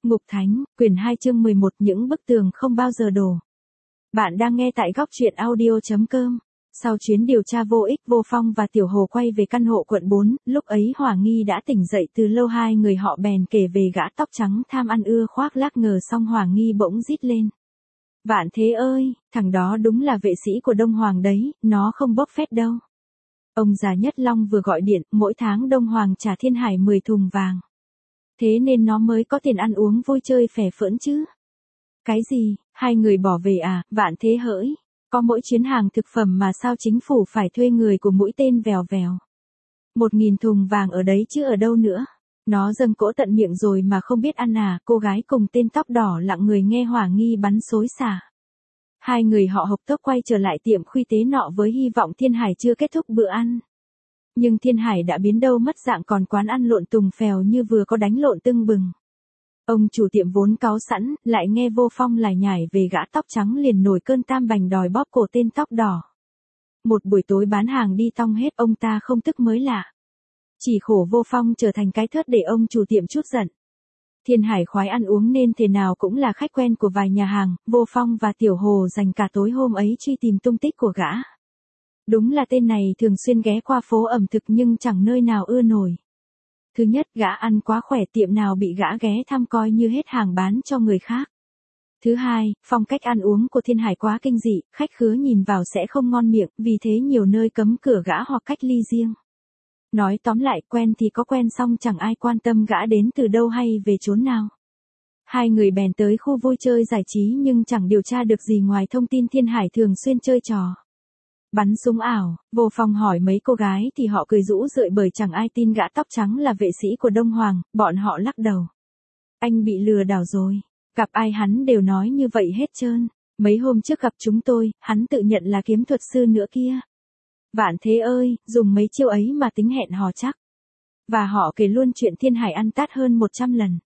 Ngục Thánh, quyển 2 chương 11 những bức tường không bao giờ đổ. Bạn đang nghe tại góc truyện audio.com. Sau chuyến điều tra vô ích, Vô Phong và Tiểu Hồ quay về căn hộ quận 4, lúc ấy Hỏa Nghi đã tỉnh dậy từ lâu, hai người họ bèn kể về gã tóc trắng tham ăn ưa khoác lác ngờ, xong Hỏa Nghi bỗng rít lên. Vạn Thế ơi, thằng đó đúng là vệ sĩ của Đông Hoàng đấy, nó không bốc phét đâu. Ông già Nhất Long vừa gọi điện, mỗi tháng Đông Hoàng trả Thiên Hải 10 thùng vàng. Thế nên nó mới có tiền ăn uống vui chơi phè phỡn chứ. Cái gì, hai người bỏ về à? Vạn Thế hỡi, có mỗi chuyến hàng thực phẩm mà sao chính phủ phải thuê người của mũi tên vèo vèo. 1.000 thùng vàng ở đấy chứ ở đâu nữa. Nó dâng cỗ tận miệng rồi mà không biết ăn à? Cô gái cùng tên tóc đỏ lặng người nghe Hỏa Nghi bắn xối xả. Hai người họ hộc tốc quay trở lại tiệm khuy tế nọ với hy vọng Thiên Hải chưa kết thúc bữa ăn. Nhưng Thiên Hải đã biến đâu mất dạng, còn quán ăn lộn tùng phèo như vừa có đánh lộn tưng bừng. Ông chủ tiệm vốn cáu sẵn, lại nghe Vô Phong lải nhải về gã tóc trắng liền nổi cơn tam bành đòi bóp cổ tên tóc đỏ. Một buổi tối bán hàng đi tong hết, ông ta không tức mới lạ. Chỉ khổ Vô Phong trở thành cái thớt để ông chủ tiệm chút giận. Thiên Hải khoái ăn uống nên thế nào cũng là khách quen của vài nhà hàng, Vô Phong và Tiểu Hồ dành cả tối hôm ấy truy tìm tung tích của gã. Đúng là tên này thường xuyên ghé qua phố ẩm thực nhưng chẳng nơi nào ưa nổi. Thứ nhất, gã ăn quá khỏe, tiệm nào bị gã ghé thăm coi như hết hàng bán cho người khác. Thứ hai, phong cách ăn uống của Thiên Hải quá kinh dị, khách khứa nhìn vào sẽ không ngon miệng, vì thế nhiều nơi cấm cửa gã hoặc cách ly riêng. Nói tóm lại, quen thì có quen, xong chẳng ai quan tâm gã đến từ đâu hay về chốn nào. Hai người bèn tới khu vui chơi giải trí nhưng chẳng điều tra được gì ngoài thông tin Thiên Hải thường xuyên chơi trò bắn súng ảo. Vô Phong hỏi mấy cô gái thì họ cười rũ rượi bởi chẳng ai tin gã tóc trắng là vệ sĩ của Đông Hoàng, bọn họ lắc đầu. Anh bị lừa đảo rồi, gặp ai hắn đều nói như vậy hết trơn. Mấy hôm trước gặp chúng tôi, hắn tự nhận là kiếm thuật sư nữa kia. Vạn Thế ơi, dùng mấy chiêu ấy mà tính hẹn hò chắc. Và họ kể luôn chuyện Thiên Hải ăn tát hơn 100 lần.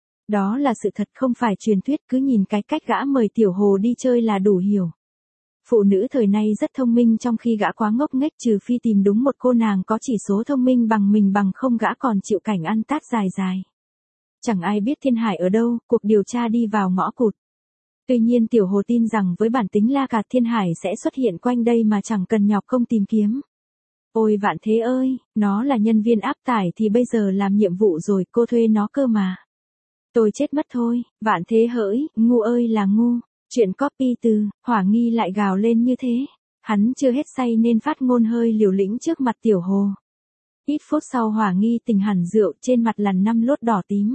Đó là sự thật không phải truyền thuyết, cứ nhìn cái cách gã mời Tiểu Hồ đi chơi là đủ hiểu. Phụ nữ thời nay rất thông minh, trong khi gã quá ngốc nghếch, trừ phi tìm đúng một cô nàng có chỉ số thông minh bằng mình, bằng không gã còn chịu cảnh ăn tát dài dài. Chẳng ai biết Thiên Hải ở đâu, cuộc điều tra đi vào ngõ cụt. Tuy nhiên Tiểu Hồ tin rằng với bản tính la cạt, Thiên Hải sẽ xuất hiện quanh đây mà chẳng cần nhọc công tìm kiếm. Ôi Vạn Thế ơi, nó là nhân viên áp tải thì bây giờ làm nhiệm vụ rồi, cô thuê nó cơ mà. Tôi chết mất thôi. Vạn Thế hỡi, ngu ơi là ngu. Chuyện copy từ, Hỏa Nghi lại gào lên như thế. Hắn chưa hết say nên phát ngôn hơi liều lĩnh trước mặt Tiểu Hồ. Ít phút sau Hỏa Nghi tỉnh hẳn rượu, trên mặt lằn 5 lốt đỏ tím.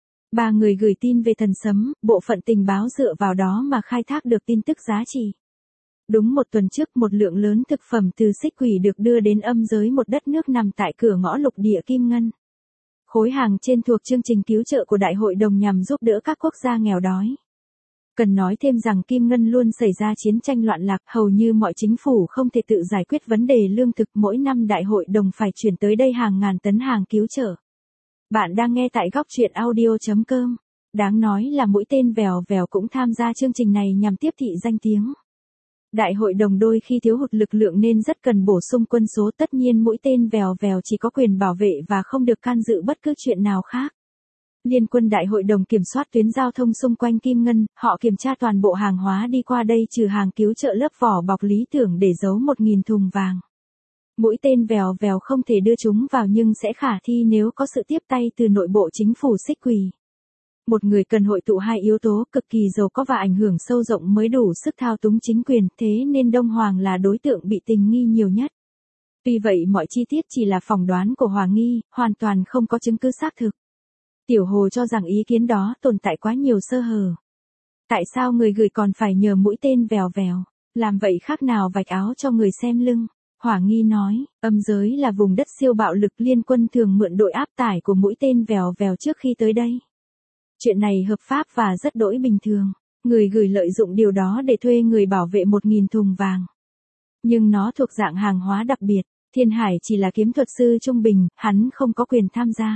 Ba người gửi tin về thần sấm, bộ phận tình báo dựa vào đó mà khai thác được tin tức giá trị. Đúng một tuần trước, một lượng lớn thực phẩm từ Xích Quỷ được đưa đến âm giới, một đất nước nằm tại cửa ngõ lục địa Kim Ngân. Khối hàng trên thuộc chương trình cứu trợ của Đại hội đồng nhằm giúp đỡ các quốc gia nghèo đói. Cần nói thêm rằng Kim Ngân luôn xảy ra chiến tranh loạn lạc, hầu như mọi chính phủ không thể tự giải quyết vấn đề lương thực, mỗi năm Đại hội đồng phải chuyển tới đây hàng ngàn tấn hàng cứu trợ. Bạn đang nghe tại góc truyện audio.com. Đáng nói là mũi tên vèo vèo cũng tham gia chương trình này nhằm tiếp thị danh tiếng. Đại hội đồng đôi khi thiếu hụt lực lượng nên rất cần bổ sung quân số, tất nhiên mũi tên vèo vèo chỉ có quyền bảo vệ và không được can dự bất cứ chuyện nào khác. Liên quân Đại hội đồng kiểm soát tuyến giao thông xung quanh Kim Ngân, họ kiểm tra toàn bộ hàng hóa đi qua đây trừ hàng cứu trợ lớp vỏ bọc lý tưởng để giấu 1.000 thùng vàng. Mũi tên vèo vèo không thể đưa chúng vào nhưng sẽ khả thi nếu có sự tiếp tay từ nội bộ chính phủ Xích Quỷ. Một người cần hội tụ hai yếu tố cực kỳ giàu có và ảnh hưởng sâu rộng mới đủ sức thao túng chính quyền, thế nên Đông Hoàng là đối tượng bị tình nghi nhiều nhất. Tuy vậy mọi chi tiết chỉ là phỏng đoán của Hỏa Nghi, hoàn toàn không có chứng cứ xác thực. Tiểu Hồ cho rằng ý kiến đó tồn tại quá nhiều sơ hở. Tại sao người gửi còn phải nhờ mũi tên vèo vèo? Làm vậy khác nào vạch áo cho người xem lưng? Hỏa Nghi nói, âm giới là vùng đất siêu bạo lực, liên quân thường mượn đội áp tải của mũi tên vèo vèo trước khi tới đây. Chuyện này hợp pháp và rất đỗi bình thường. Người gửi lợi dụng điều đó để thuê người bảo vệ 1.000 thùng vàng. Nhưng nó thuộc dạng hàng hóa đặc biệt. Thiên Hải chỉ là kiếm thuật sư trung bình, hắn không có quyền tham gia.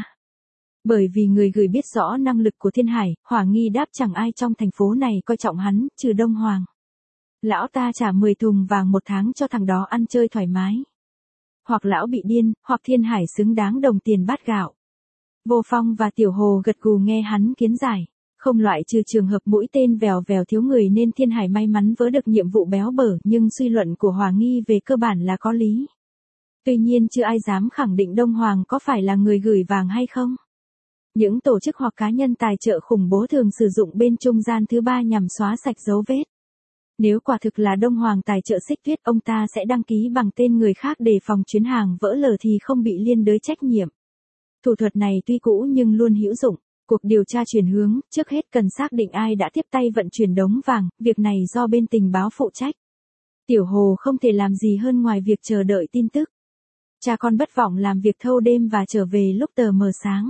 Bởi vì người gửi biết rõ năng lực của Thiên Hải, Hỏa Nghi đáp chẳng ai trong thành phố này coi trọng hắn, trừ Đông Hoàng. Lão ta trả 10 thùng vàng một tháng cho thằng đó ăn chơi thoải mái. Hoặc lão bị điên, hoặc Thiên Hải xứng đáng đồng tiền bát gạo. Vô Phong và Tiểu Hồ gật gù nghe hắn kiến giải. Không loại trừ trường hợp mũi tên vèo vèo thiếu người nên Thiên Hải may mắn vớ được nhiệm vụ béo bở, nhưng suy luận của Hòa Nghi về cơ bản là có lý. Tuy nhiên chưa ai dám khẳng định Đông Hoàng có phải là người gửi vàng hay không. Những tổ chức hoặc cá nhân tài trợ khủng bố thường sử dụng bên trung gian thứ ba nhằm xóa sạch dấu vết. Nếu quả thực là Đông Hoàng tài trợ Xích Tuyết, ông ta sẽ đăng ký bằng tên người khác để phòng chuyến hàng vỡ lở thì không bị liên đới trách nhiệm. Thủ thuật này tuy cũ nhưng luôn hữu dụng. Cuộc điều tra chuyển hướng, trước hết cần xác định ai đã tiếp tay vận chuyển đống vàng, việc này do bên tình báo phụ trách. Tiểu Hồ không thể làm gì hơn ngoài việc chờ đợi tin tức. Cha con Bất Vọng làm việc thâu đêm và trở về lúc tờ mờ sáng.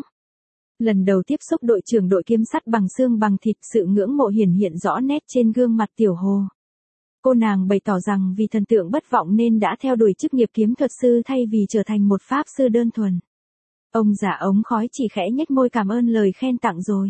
Lần đầu tiếp xúc đội trưởng đội kiếm sắt bằng xương bằng thịt, sự ngưỡng mộ hiển hiện rõ nét trên gương mặt Tiểu Hồ. Cô nàng bày tỏ rằng vì thần tượng Bất Vọng nên đã theo đuổi chức nghiệp kiếm thuật sư thay vì trở thành một pháp sư đơn thuần. Ông già ống khói chỉ khẽ nhếch môi cảm ơn lời khen tặng rồi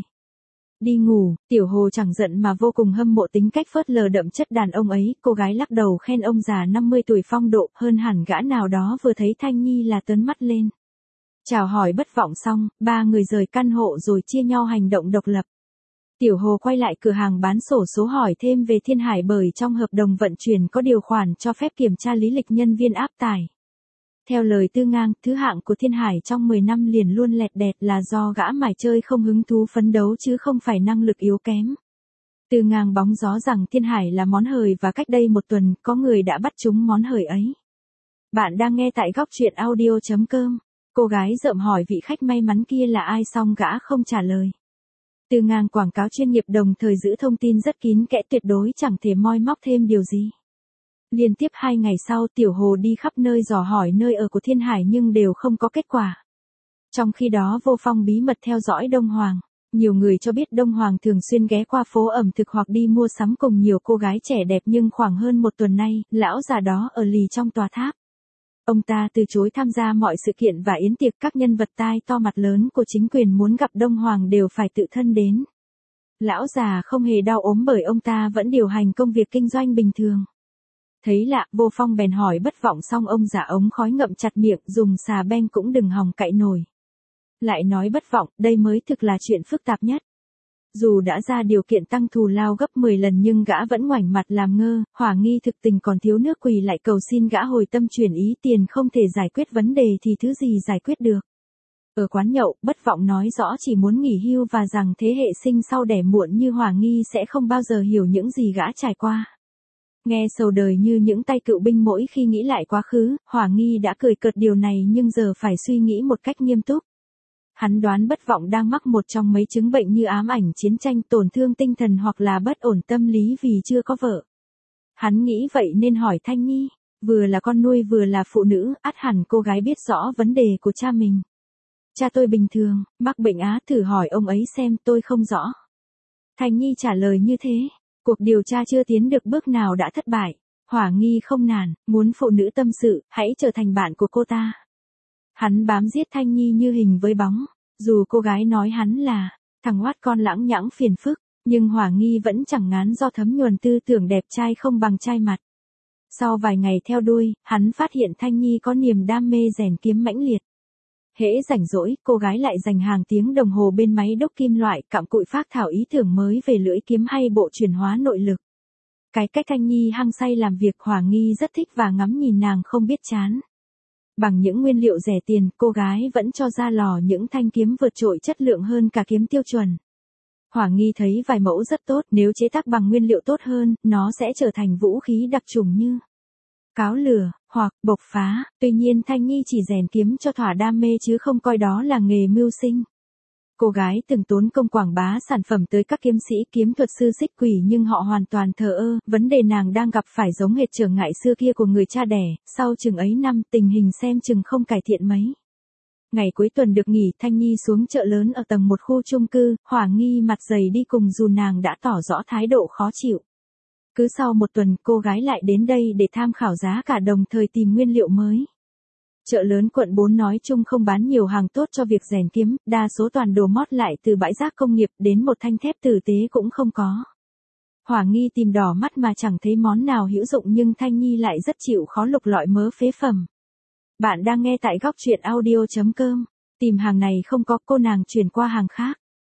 đi ngủ. Tiểu Hồ chẳng giận mà vô cùng hâm mộ tính cách phớt lờ đậm chất đàn ông ấy. Cô gái lắc đầu khen ông già 50 tuổi phong độ hơn hẳn gã nào đó vừa thấy Thanh Nhi là tớn mắt lên. Chào hỏi Bất Vọng xong, ba người rời căn hộ rồi chia nhau hành động độc lập. Tiểu Hồ quay lại cửa hàng bán xổ số hỏi thêm về Thiên Hải bởi trong hợp đồng vận chuyển có điều khoản cho phép kiểm tra lý lịch nhân viên áp tải. Theo lời Tư Ngang, thứ hạng của Thiên Hải trong 10 năm liền luôn lẹt đẹt là do gã mải chơi không hứng thú phấn đấu chứ không phải năng lực yếu kém. Tư Ngang bóng gió rằng Thiên Hải là món hời và cách đây một tuần có người đã bắt trúng món hời ấy. Bạn đang nghe tại góc truyện audio.com. Cô gái rợm hỏi vị khách may mắn kia là ai xong gã không trả lời. Tư Ngang quảng cáo chuyên nghiệp đồng thời giữ thông tin rất kín kẽ, tuyệt đối chẳng thể moi móc thêm điều gì. Liên tiếp 2 ngày sau, Tiểu Hồ đi khắp nơi dò hỏi nơi ở của Thiên Hải nhưng đều không có kết quả. Trong khi đó Vô Phong bí mật theo dõi Đông Hoàng. Nhiều người cho biết Đông Hoàng thường xuyên ghé qua phố ẩm thực hoặc đi mua sắm cùng nhiều cô gái trẻ đẹp, nhưng khoảng hơn một tuần nay, lão già đó ở lì trong tòa tháp. Ông ta từ chối tham gia mọi sự kiện và yến tiệc, các nhân vật tai to mặt lớn của chính quyền muốn gặp Đông Hoàng đều phải tự thân đến. Lão già không hề đau ốm bởi ông ta vẫn điều hành công việc kinh doanh bình thường. Thấy lạ, Vô Phong bèn hỏi Bất Vọng xong ông già ống khói ngậm chặt miệng, dùng xà beng cũng đừng hòng cạy nổi. Lại nói Bất Vọng, đây mới thực là chuyện phức tạp nhất. Dù đã ra điều kiện tăng thù lao gấp 10 lần nhưng gã vẫn ngoảnh mặt làm ngơ. Hỏa Nghi thực tình còn thiếu nước quỳ lại cầu xin gã hồi tâm chuyển ý, tiền không thể giải quyết vấn đề thì thứ gì giải quyết được. Ở quán nhậu, Bất Vọng nói rõ chỉ muốn nghỉ hưu và rằng thế hệ sinh sau đẻ muộn như Hỏa Nghi sẽ không bao giờ hiểu những gì gã trải qua. Nghe sầu đời như những tay cựu binh, mỗi khi nghĩ lại quá khứ, Hỏa Nghi đã cười cợt điều này nhưng giờ phải suy nghĩ một cách nghiêm túc. Hắn đoán Bất Vọng đang mắc một trong mấy chứng bệnh như ám ảnh chiến tranh, tổn thương tinh thần hoặc là bất ổn tâm lý vì chưa có vợ. Hắn nghĩ vậy nên hỏi Thanh Nhi, vừa là con nuôi vừa là phụ nữ, ắt hẳn cô gái biết rõ vấn đề của cha mình. Cha tôi bình thường, mắc bệnh á, thử hỏi ông ấy xem, tôi không rõ. Thanh Nhi trả lời như thế. Cuộc điều tra chưa tiến được bước nào đã thất bại. Hỏa Nghi không nản, muốn phụ nữ tâm sự, hãy trở thành bạn của cô ta. Hắn bám giết Thanh Nhi như hình với bóng. Dù cô gái nói hắn là thằng oát con lãng nhãng phiền phức, nhưng Hỏa Nghi vẫn chẳng ngán do thấm nhuần tư tưởng đẹp trai không bằng trai mặt. Sau vài ngày theo đuôi, hắn phát hiện Thanh Nhi có niềm đam mê rèn kiếm mãnh liệt. Hễ rảnh rỗi, cô gái lại dành hàng tiếng đồng hồ bên máy đúc kim loại, cặm cụi phác thảo ý tưởng mới về lưỡi kiếm hay bộ chuyển hóa nội lực. Cái cách Thanh Nhi hăng say làm việc, Hỏa Nghi rất thích và ngắm nhìn nàng không biết chán. Bằng những nguyên liệu rẻ tiền, cô gái vẫn cho ra lò những thanh kiếm vượt trội chất lượng hơn cả kiếm tiêu chuẩn. Hỏa Nghi thấy vài mẫu rất tốt, nếu chế tác bằng nguyên liệu tốt hơn, nó sẽ trở thành vũ khí đặc trùng như cáo lửa, hoặc bộc phá. Tuy nhiên Thanh Nhi chỉ rèn kiếm cho thỏa đam mê chứ không coi đó là nghề mưu sinh. Cô gái từng tốn công quảng bá sản phẩm tới các kiếm sĩ, kiếm thuật sư Xích Quỷ nhưng họ hoàn toàn thờ ơ. Vấn đề nàng đang gặp phải giống hệt trở ngại xưa kia của người cha đẻ. Sau chừng ấy năm, tình hình xem chừng không cải thiện mấy. Ngày cuối tuần được nghỉ, Thanh Nhi xuống chợ lớn ở tầng 1 khu chung cư. Hỏa Nghi mặt dày đi cùng dù nàng đã tỏ rõ thái độ khó chịu. Cứ sau một tuần, cô gái lại đến đây để tham khảo giá cả đồng thời tìm nguyên liệu mới. Chợ lớn quận 4 nói chung không bán nhiều hàng tốt cho việc rèn kiếm, đa số toàn đồ mót lại từ bãi rác công nghiệp, đến một thanh thép tử tế cũng không có. Hỏa Nghi tìm đỏ mắt mà chẳng thấy món nào hữu dụng nhưng Thanh Nhi lại rất chịu khó lục lọi mớ phế phẩm. Bạn đang nghe tại góc truyện audio.com. Tìm hàng này không có, cô nàng chuyển qua hàng khác.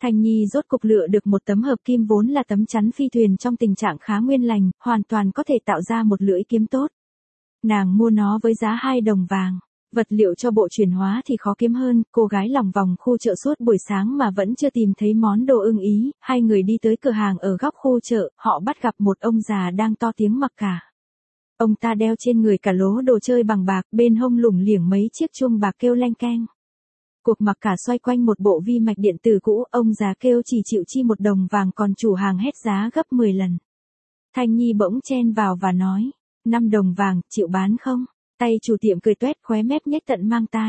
Thanh Nhi rốt cục lựa được một tấm hợp kim vốn là tấm chắn phi thuyền trong tình trạng khá nguyên lành, hoàn toàn có thể tạo ra một lưỡi kiếm tốt. Nàng mua nó với giá 2 đồng vàng. Vật liệu cho bộ chuyển hóa thì khó kiếm hơn, cô gái lòng vòng khu chợ suốt buổi sáng mà vẫn chưa tìm thấy món đồ ưng ý, hai người đi tới cửa hàng ở góc khu chợ, họ bắt gặp một ông già đang to tiếng mặc cả. Ông ta đeo trên người cả lố đồ chơi bằng bạc, bên hông lủng liểng mấy chiếc chuông bạc kêu leng keng. Cuộc mặc cả xoay quanh một bộ vi mạch điện tử cũ, ông già kêu chỉ chịu chi 1 đồng vàng, còn chủ hàng hét giá gấp 10 lần. Thanh Nhi bỗng chen vào và nói, 5 đồng vàng, chịu bán không? Tay chủ tiệm cười toét, khóe mép nhếch tận mang tai.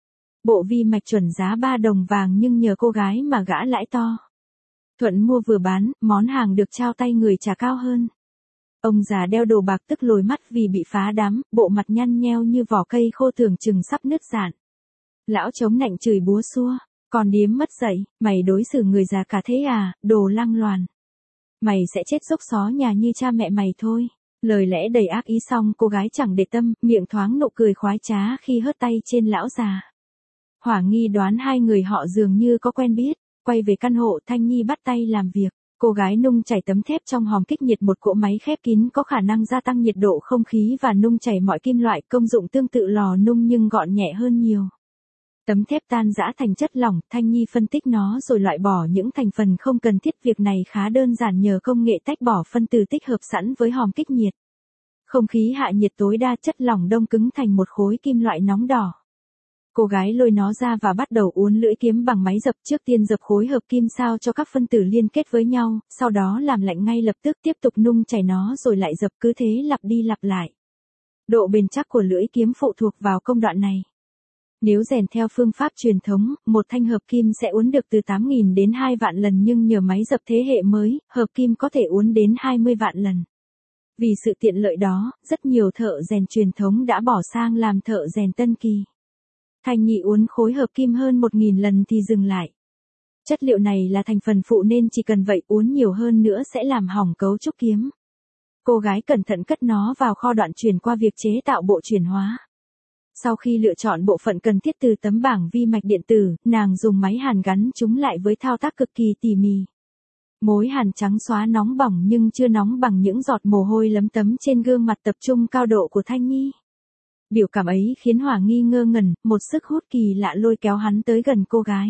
Bộ vi mạch chuẩn giá 3 đồng vàng nhưng nhờ cô gái mà gã lãi to. Thuận mua vừa bán, món hàng được trao tay người trả cao hơn. Ông già đeo đồ bạc tức lồi mắt vì bị phá đám, bộ mặt nhăn nheo như vỏ cây khô tưởng chừng sắp nứt rạn. Lão chống nạnh chửi búa xua, còn điếm mất dạy, mày đối xử người già cả thế à, đồ lăng loàn. Mày sẽ chết dốc xó nhà như cha mẹ mày thôi. Lời lẽ đầy ác ý xong cô gái chẳng để tâm, miệng thoáng nụ cười khoái trá khi hớt tay trên lão già. Hỏa Nghi đoán hai người họ dường như có quen biết, quay về căn hộ Thanh Nhi bắt tay làm việc. Cô gái nung chảy tấm thép trong hòm kích nhiệt, một cỗ máy khép kín có khả năng gia tăng nhiệt độ không khí và nung chảy mọi kim loại, công dụng tương tự lò nung nhưng gọn nhẹ hơn nhiều. Tấm thép tan rã thành chất lỏng, Thanh Nhi phân tích nó rồi loại bỏ những thành phần không cần thiết, việc này khá đơn giản nhờ công nghệ tách bỏ phân từ tích hợp sẵn với hòm kích nhiệt. Không khí hạ nhiệt tối đa, chất lỏng đông cứng thành một khối kim loại nóng đỏ. Cô gái lôi nó ra và bắt đầu uốn lưỡi kiếm bằng máy dập, trước tiên dập khối hợp kim sao cho các phân tử liên kết với nhau, sau đó làm lạnh ngay lập tức, tiếp tục nung chảy nó rồi lại dập, cứ thế lặp đi lặp lại. Độ bền chắc của lưỡi kiếm phụ thuộc vào công đoạn này. Nếu rèn theo phương pháp truyền thống, một thanh hợp kim sẽ uốn được từ 8.000 đến 2 vạn lần, nhưng nhờ máy dập thế hệ mới, hợp kim có thể uốn đến 20 vạn lần. Vì sự tiện lợi đó, rất nhiều thợ rèn truyền thống đã bỏ sang làm thợ rèn tân kỳ. Thanh Nhi uốn khối hợp kim hơn 1.000 lần thì dừng lại. Chất liệu này là thành phần phụ nên chỉ cần vậy, uốn nhiều hơn nữa sẽ làm hỏng cấu trúc kiếm. Cô gái cẩn thận cất nó vào kho, đoạn chuyển qua việc chế tạo bộ chuyển hóa. Sau khi lựa chọn bộ phận cần thiết từ tấm bảng vi mạch điện tử, nàng dùng máy hàn gắn chúng lại với thao tác cực kỳ tỉ mỉ. Mối hàn trắng xóa nóng bỏng nhưng chưa nóng bằng những giọt mồ hôi lấm tấm trên gương mặt tập trung cao độ của Thanh Nhi. Biểu cảm ấy khiến Hỏa Nghi ngơ ngẩn, một sức hút kỳ lạ lôi kéo hắn tới gần cô gái.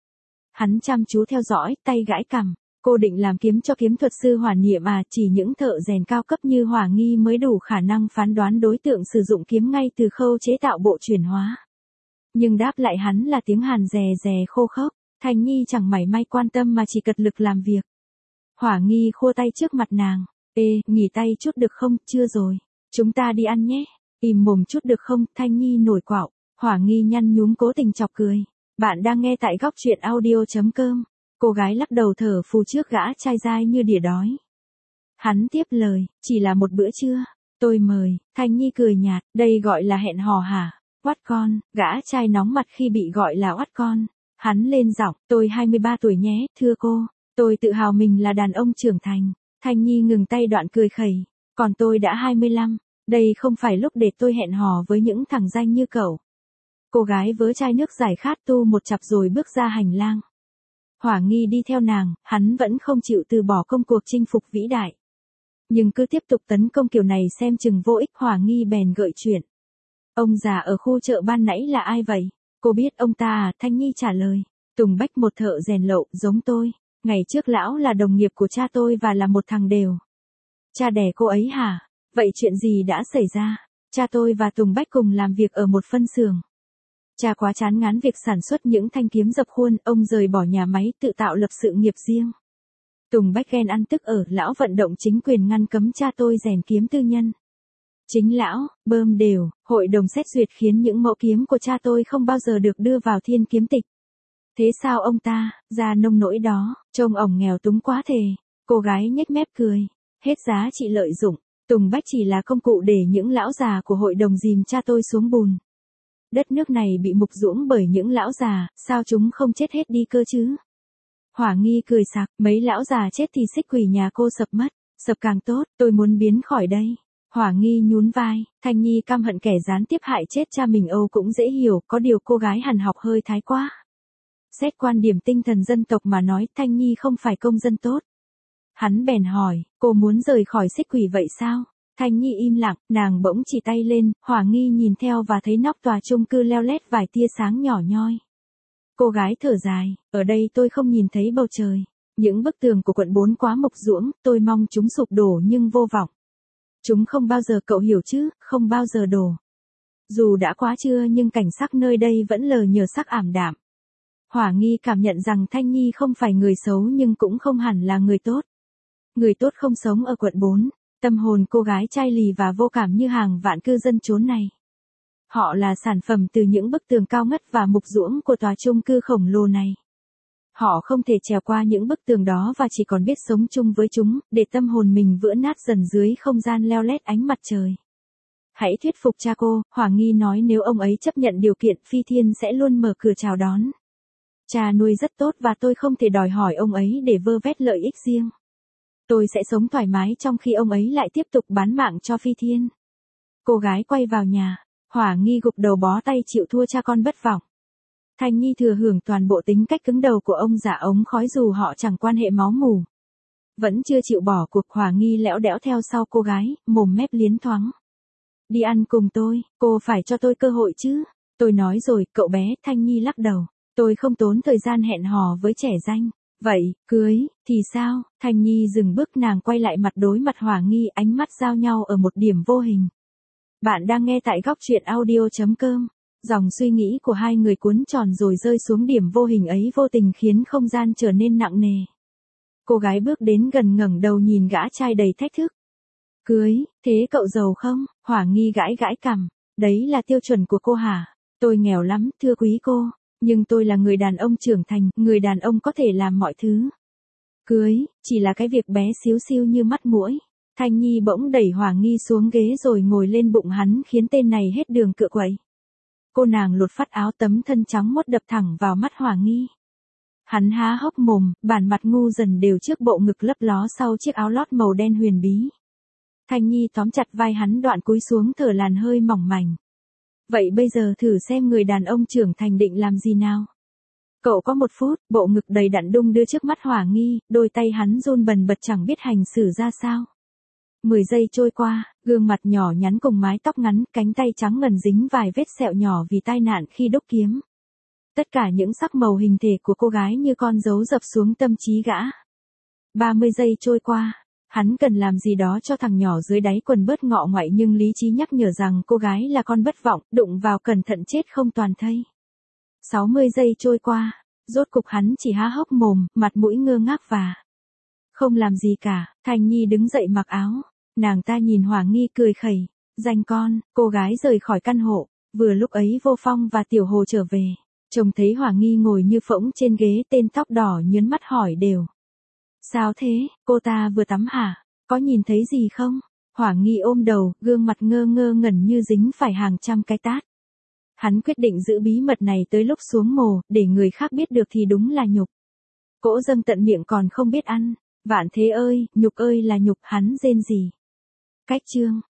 Hắn chăm chú theo dõi, tay gãi cằm. Cô định làm kiếm cho kiếm thuật sư hỏa niệm à? Chỉ những thợ rèn cao cấp như Hỏa Nghi mới đủ khả năng phán đoán đối tượng sử dụng kiếm ngay từ khâu chế tạo bộ chuyển hóa. Nhưng đáp lại hắn là tiếng hàn rè rè khô khốc. Thanh Nhi chẳng mảy may quan tâm mà chỉ cật lực làm việc. Hỏa Nghi khua tay trước mặt nàng. Ê, nghỉ tay chút được không? Chưa rồi. Chúng ta đi ăn nhé. Im mồm chút được không? Thanh Nhi nổi quạo. Hỏa Nghi nhăn nhúm cố tình chọc cười. Bạn đang nghe tại góc truyện audio.com. Cô gái lắc đầu thở phù trước gã trai dai như đỉa đói. Hắn tiếp lời, chỉ là một bữa trưa. Tôi mời. Thanh Nhi cười nhạt, đây gọi là hẹn hò hả? Oát con. Gã trai nóng mặt khi bị gọi là oát con. Hắn lên giọng, tôi 23 tuổi nhé, thưa cô. Tôi tự hào mình là đàn ông trưởng thành. Thanh Nhi ngừng tay đoạn cười khẩy. Còn tôi đã 25. Đây không phải lúc để tôi hẹn hò với những thằng danh như cậu. Cô gái vớ chai nước giải khát tu một chặp rồi bước ra hành lang. Hỏa Nghi đi theo nàng, hắn vẫn không chịu từ bỏ công cuộc chinh phục vĩ đại. Nhưng cứ tiếp tục tấn công kiểu này xem chừng vô ích. Hỏa Nghi bèn gợi chuyện. Ông già ở khu chợ ban nãy là ai vậy? Cô biết ông ta à? Thanh Nhi trả lời. Tùng Bách, một thợ rèn lậu, giống tôi. Ngày trước lão là đồng nghiệp của cha tôi và là một thằng đều. Cha đẻ cô ấy hả? Vậy chuyện gì đã xảy ra? Cha tôi và Tùng Bách cùng làm việc ở một phân xưởng. Cha quá chán ngán việc sản xuất những thanh kiếm dập khuôn, ông rời bỏ nhà máy tự tạo lập sự nghiệp riêng. Tùng Bách ghen ăn tức ở, lão vận động chính quyền ngăn cấm cha tôi rèn kiếm tư nhân. Chính lão, bơm đều, hội đồng xét duyệt khiến những mẫu kiếm của cha tôi không bao giờ được đưa vào thiên kiếm tịch. Thế sao ông ta, ra nông nỗi đó, trông ổng nghèo túng quá thề. Cô gái nhếch mép cười. Hết giá trị lợi dụng, Tùng Bách chỉ là công cụ để những lão già của hội đồng dìm cha tôi xuống bùn. Đất nước này bị mục ruỗng bởi những lão già, sao chúng không chết hết đi cơ chứ? Hỏa Nghi cười sặc, mấy lão già chết thì xích quỷ nhà cô sập mất, sập càng tốt, tôi muốn biến khỏi đây. Hỏa Nghi nhún vai, Thanh Nhi căm hận kẻ gián tiếp hại chết cha mình Âu cũng dễ hiểu, có điều cô gái hằn học hơi thái quá. Xét quan điểm tinh thần dân tộc mà nói Thanh Nhi không phải công dân tốt. Hắn bèn hỏi, cô muốn rời khỏi xích quỷ vậy sao? Thanh Nhi im lặng, nàng bỗng chỉ tay lên, Hỏa Nghi nhìn theo và thấy nóc tòa chung cư leo lét vài tia sáng nhỏ nhoi. Cô gái thở dài, ở đây tôi không nhìn thấy bầu trời. Những bức tường của quận 4 quá mộc ruỗng, tôi mong chúng sụp đổ nhưng vô vọng. Chúng không bao giờ, cậu hiểu chứ, không bao giờ đổ. Dù đã quá trưa nhưng cảnh sắc nơi đây vẫn lờ nhờ sắc ảm đạm. Hỏa Nghi cảm nhận rằng Thanh Nhi không phải người xấu nhưng cũng không hẳn là người tốt. Người tốt không sống ở quận 4, tâm hồn cô gái chai lì và vô cảm như hàng vạn cư dân chốn này. Họ là sản phẩm từ những bức tường cao ngất và mục ruỗng của tòa chung cư khổng lồ này. Họ không thể trèo qua những bức tường đó và chỉ còn biết sống chung với chúng, để tâm hồn mình vỡ nát dần dưới không gian leo lét ánh mặt trời. Hãy thuyết phục cha cô, Hỏa Nghi nói, nếu ông ấy chấp nhận điều kiện Phi Thiên sẽ luôn mở cửa chào đón. Cha nuôi rất tốt và tôi không thể đòi hỏi ông ấy để vơ vét lợi ích riêng. Tôi sẽ sống thoải mái trong khi ông ấy lại tiếp tục bán mạng cho Phi Thiên. Cô gái quay vào nhà, Hỏa Nghi gục đầu bó tay chịu thua cha con bất vọng. Thanh Nhi thừa hưởng toàn bộ tính cách cứng đầu của ông già ống khói dù họ chẳng quan hệ máu mủ. Vẫn chưa chịu bỏ cuộc, Hỏa Nghi lẽo đẽo theo sau cô gái, mồm mép liến thoáng. Đi ăn cùng tôi, cô phải cho tôi cơ hội chứ. Tôi nói rồi, cậu bé. Thanh Nhi lắc đầu. Tôi không tốn thời gian hẹn hò với trẻ danh. Vậy, cưới, thì sao? Thanh Nhi dừng bước, nàng quay lại mặt đối mặt Hỏa Nghi, ánh mắt giao nhau ở một điểm vô hình. Bạn đang nghe tại góc truyện audio.com. Dòng suy nghĩ của hai người cuốn tròn rồi rơi xuống điểm vô hình ấy, vô tình khiến không gian trở nên nặng nề. Cô gái bước đến gần, ngẩng đầu nhìn gã trai đầy thách thức. Cưới, thế cậu giàu không? Hỏa Nghi gãi gãi cằm. Đấy là tiêu chuẩn của cô hả? Tôi nghèo lắm, thưa quý cô. Nhưng tôi là người đàn ông trưởng thành, người đàn ông có thể làm mọi thứ. Cưới, chỉ là cái việc bé xíu xiu như mắt muỗi. Thanh Nhi bỗng đẩy Hỏa Nghi xuống ghế rồi ngồi lên bụng hắn, khiến tên này hết đường cựa quậy. Cô nàng lột phắt áo, tấm thân trắng muốt đập thẳng vào mắt Hỏa Nghi. Hắn há hốc mồm, bản mặt ngu dần đều trước bộ ngực lấp ló sau chiếc áo lót màu đen huyền bí. Thanh Nhi tóm chặt vai hắn, đoạn cúi xuống thở làn hơi mỏng mảnh. Vậy bây giờ thử xem người đàn ông trưởng thành định làm gì nào. Cậu có 1 phút, bộ ngực đầy đặn đung đưa trước mắt Hỏa Nghi, đôi tay hắn run bần bật chẳng biết hành xử ra sao. 10 giây trôi qua, gương mặt nhỏ nhắn cùng mái tóc ngắn, cánh tay trắng ngần dính vài vết sẹo nhỏ vì tai nạn khi đúc kiếm. Tất cả những sắc màu hình thể của cô gái như con dấu dập xuống tâm trí gã. 30 giây trôi qua, hắn cần làm gì đó cho thằng nhỏ dưới đáy quần bớt ngọ ngoại, nhưng lý trí nhắc nhở rằng cô gái là con bất vọng, đụng vào cẩn thận chết không toàn thây. 60 giây trôi qua, rốt cục hắn chỉ há hốc mồm, mặt mũi ngơ ngác và không làm gì cả. Thanh Nhi đứng dậy mặc áo. Nàng ta nhìn Hỏa Nghi cười khẩy. Danh con. Cô gái rời khỏi căn hộ. Vừa lúc ấy Vô Phong và Tiểu Hồ trở về. Trông thấy Hỏa Nghi ngồi như phỗng trên ghế, tên tóc đỏ nhớn mắt hỏi đều. Sao thế, cô ta vừa tắm hả? Có nhìn thấy gì không? Hỏa Nghi ôm đầu, gương mặt ngơ ngơ ngẩn như dính phải hàng trăm cái tát. Hắn quyết định giữ bí mật này tới lúc xuống mồ, để người khác biết được thì đúng là nhục. Cỗ dâng tận miệng còn không biết ăn. Vạn thế ơi, nhục ơi là nhục, hắn rên rỉ. Cách chương.